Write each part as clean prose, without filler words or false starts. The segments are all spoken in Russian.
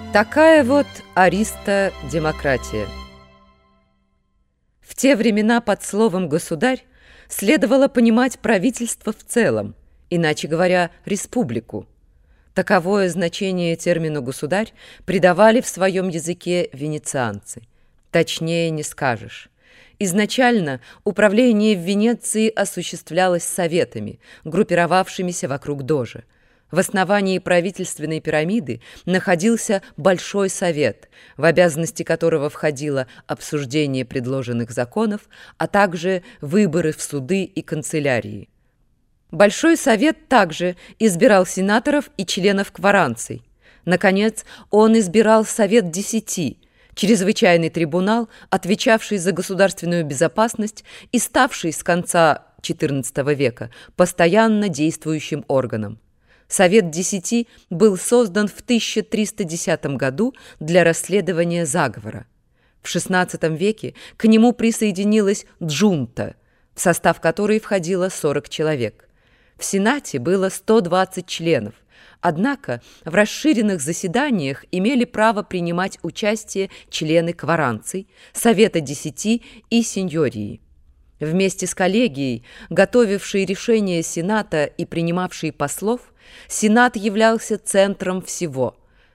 Такая вот аристодемократия. В те времена под словом «государь» следовало понимать правительство в целом, иначе говоря, республику. Таковое значение термину «государь» придавали в своем языке венецианцы. Точнее не скажешь. Изначально управление в Венеции осуществлялось советами, группировавшимися вокруг дожа. В основании правительственной пирамиды находился Большой совет, в обязанности которого входило обсуждение предложенных законов, а также выборы в суды и канцелярии. Большой совет также избирал сенаторов и членов кворанций. Наконец, он избирал Совет 10, чрезвычайный трибунал, отвечавший за государственную безопасность и ставший с конца XIV века постоянно действующим органом. Совет 10 был создан в 1310 году для расследования заговора. В XVI веке к нему присоединилась джунта, в состав которой входило 40 человек. В Сенате было 120 членов, однако в расширенных заседаниях имели право принимать участие члены кворанций, Совета 10 и сеньории. Вместе с коллегией, готовившей решения Сената и принимавшей послов, Сенат являлся центром всего.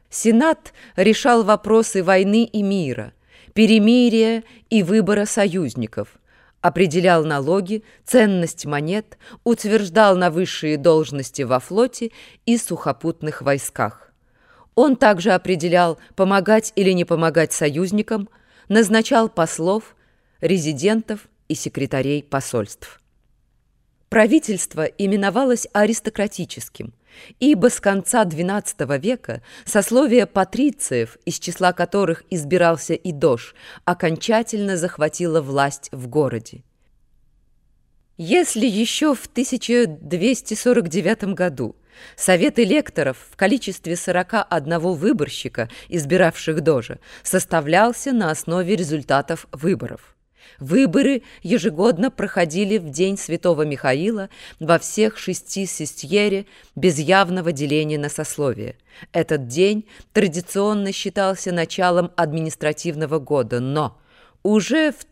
Сенат решал вопросы войны и мира, перемирия и выбора союзников, определял налоги, ценность монет, утверждал на высшие должности во флоте и сухопутных войсках. Он также определял, помогать или не помогать союзникам, назначал послов, резидентов и секретарей посольств. Правительство именовалось аристократическим, ибо с конца XII века сословие патрициев, из числа которых избирался и дож, окончательно захватило власть в городе. Если еще в 1249 году Совет электоров в количестве 41 выборщика, избиравших дожа, составлялся на основе результатов выборов. Выборы ежегодно проходили в день Святого Михаила во всех 6 сестьере без явного деления на сословие. Этот день традиционно считался началом административного года, но уже в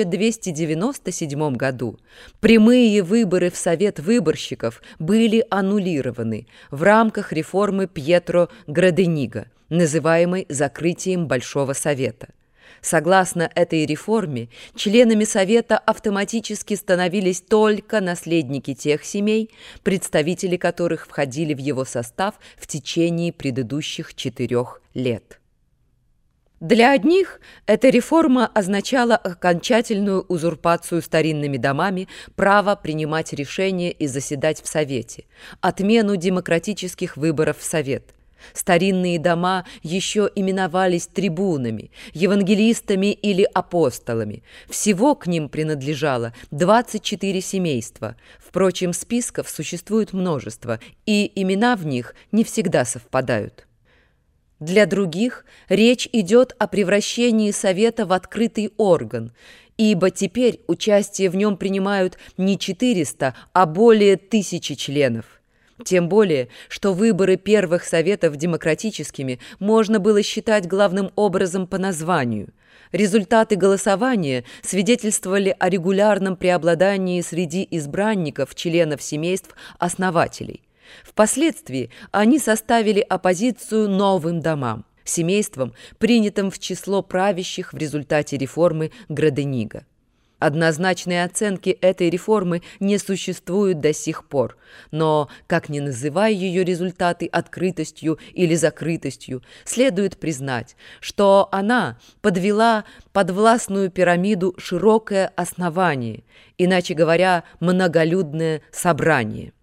1297 году прямые выборы в Совет выборщиков были аннулированы в рамках реформы Пьетро Градениго, называемой закрытием Большого Совета. Согласно этой реформе, членами Совета автоматически становились только наследники тех семей, представители которых входили в его состав в течение предыдущих 4 лет. Для одних эта реформа означала окончательную узурпацию старинными домами права принимать решения и заседать в Совете, отмену демократических выборов в Совет. Старинные дома еще именовались трибунами, евангелистами или апостолами. Всего к ним принадлежало 24 семейства. Впрочем, списков существует множество, и имена в них не всегда совпадают. Для других речь идет о превращении Совета в открытый орган, ибо теперь участие в нем принимают не 400, а более 1000 членов. Тем более, что выборы первых советов демократическими можно было считать главным образом по названию. Результаты голосования свидетельствовали о регулярном преобладании среди избранников членов семейств основателей. Впоследствии они составили оппозицию новым домам, семействам, принятым в число правящих в результате реформы Градениго. Однозначной оценки этой реформы не существует до сих пор, но, как ни называя ее результаты открытостью или закрытостью, следует признать, что она подвела под властную пирамиду широкое основание, иначе говоря, многолюдное собрание.